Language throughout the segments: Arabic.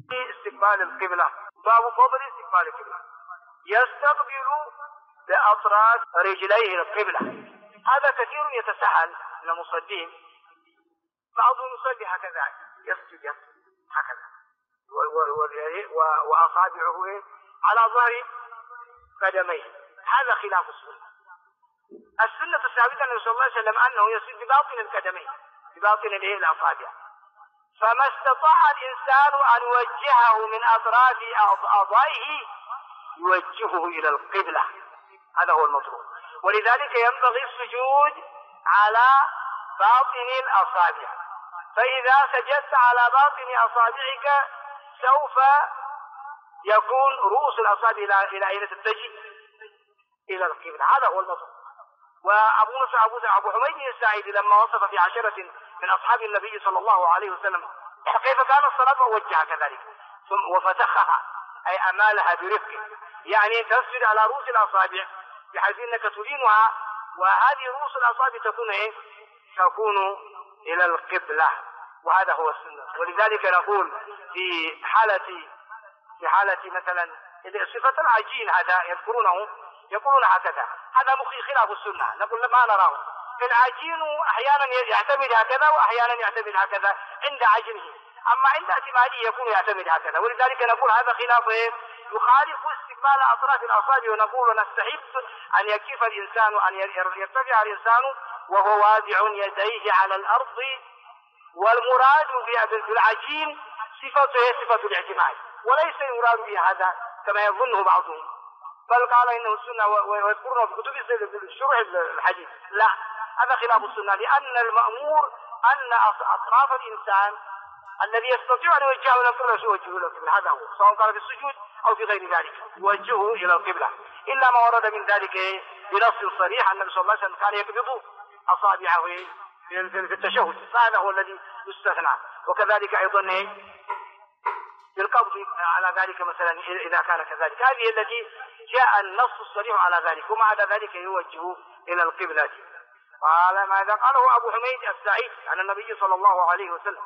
استقبال القبلة. باب فضل استقبال القبلة. يستقبل بأطراف رجليه القبلة. هذا كثير يتساهل من المصلين، بعضهم يصلي هكذا يسجد هكذا وأصابعه على ظهر قدميه. هذا خلاف السنة. السنة الثابتة أن صلى الله عليه وسلم أنه يسجد بباطن القدمين، بباطن الأصابع. فما استطاع الإنسان أن يوجهه من أطراف أعضائه يوجهه إلى القبلة، هذا هو المطلوب. ولذلك ينبغي السجود على باطن الأصابع، فإذا سجدت على باطن أصابعك سوف يكون رؤوس الأصابع إلى أين تتجه؟ إلى القبلة، هذا هو المطلوب. وأبو حميد الساعدي لما وصف في 10 من أصحاب النبي صلى الله عليه وسلم كيف كان الصلاة ووجه كذلك وفتخها، أي أمالها برفق، يعني تسجد على رؤوس الأصابع بحيث أنك تلينها، وهذه رؤوس الأصابع تكون إلى القبلة، وهذا هو السنة. ولذلك نقول في حالة مثلا صفة العجين هذا يقولون هكذا، هذا خلاف السنة، نقول ما نراه. العجين أحيانا يعتمد هكذا وأحيانا يعتمد هكذا عند عجنه، أما عند اعتماده يكون يعتمد هكذا. ولذلك نقول هذا خلاف يخالف استقبال أطراف الأصابع. ونقول ونستحب أن يكف الإنسان، أن يرتفع الإنسان وهو واضع يديه على الأرض. والمراد بالعجين صفة الاعتماد، وليس يراد به هذا كما يظنه بعضهم، بل قال إنه السنة ويذكرنا في كتب الشرح الحديث. لا، هذا خلاف السنة، لأن المأمور أن أطراف الإنسان الذي يستطيع أن يوجهه إلى القبلة يوجهه إلى القبلة، هذا هو، سواء كان في السجود أو في غير ذلك يوجهه إلى القبلة، إلا ما ورد من ذلك بنص صريح. النبي صلى الله عليه وسلم كان يقبض أصابعه في التشهد، فهذا هو الذي يستثنى. وكذلك أيضا بالقبض على ذلك مثلا إذا كان كذلك، هذه التي جاء النص الصريح على ذلك، ومع ذلك يوجه إلى القبلة. قال ماذا قاله أبو حميد السعيد عن النبي صلى الله عليه وسلم: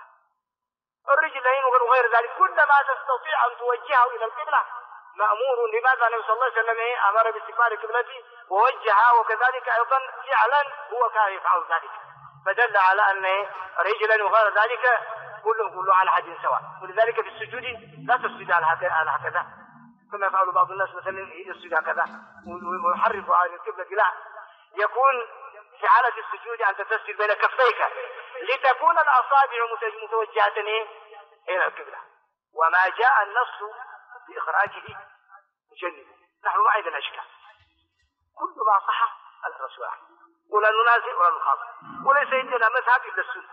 الرجلين وغير ذلك كلما تستطيع أن توجهه إلى القبلة مأمور. لماذا النبي صلى الله عليه وسلم أمر باستقبال القبلة ووجهها، وكذلك أيضا فعلا هو كان يفعل ذلك، فدل على أن رجلا وغير ذلك كله على حد سواء. ولذلك في السجود لا تسجد على هكذا كما يفعل بعض الناس، مثلا يسجد هكذا ويحرف على القبلة، لا، يكون في حالة السجود أنت تسجد بين كفيك لتكون الأصابع متوجهة إلى القبلة، وما جاء النص بإخراجه مجنب. نحن ما عندنا أشكال، كل ما صح الرسول ولا ننازع ولا نخاطب، وليس عندنا مذهب إلا السنة،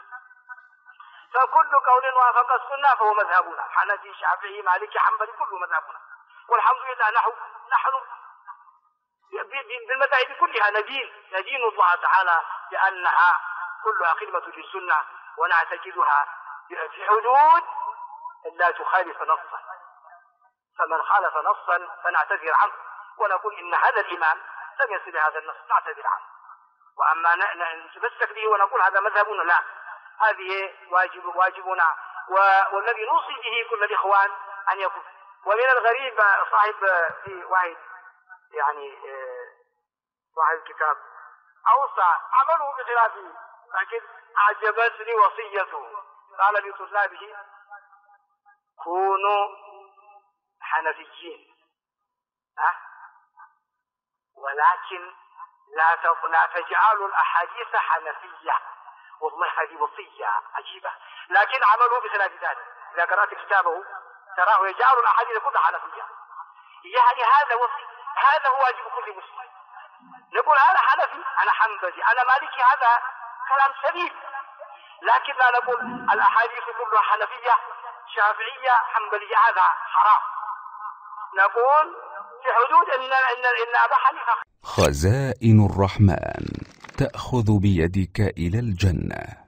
فكل قول وافق السنة فهو مذهبنا، حنفي شافعي مالكي حنبلي كله مذهبنا. والحمد لله نحن بالمذاهب كلها ندين الله تعالى بأنها كلها خدمة للسنة، ونعتقدها في حدود لا تخالف نصا، فمن خالف نصا فنعتذر عنه ونقول إن هذا الإمام لم يصل هذا النص نعتذر عنه. وأما نتمسك به ونقول هذا مذهبنا، لا، هذه واجبنا، والذي نوصي به كل الإخوان أن يكون. ومن الغريب صاحب في واحد يعني صاحب الكتاب أوصى عمله بخلافه، لكن أعجبتني وصيته، قال لطلابه: كونوا حنفيين ولكن لا تجعلوا الأحاديث حنفية. والله هذه وصية عجيبة، لكن عملوا بخلاف ذلك. إذا قرأت كتابه تراه يجعل الأحاديث كلها حنفية، يعني هذا هو واجب كل مسلم. نقول أنا حنفي، أنا حنبلي، أنا مالكي، هذا كلام سليم، لكن لا نقول الأحاديث كلها حنفية شافعية حنبلية، هذا حرام. نقول في حدود إن أبا حنيفة. خزائن الرحمن تأخذ بيدك إلى الجنة.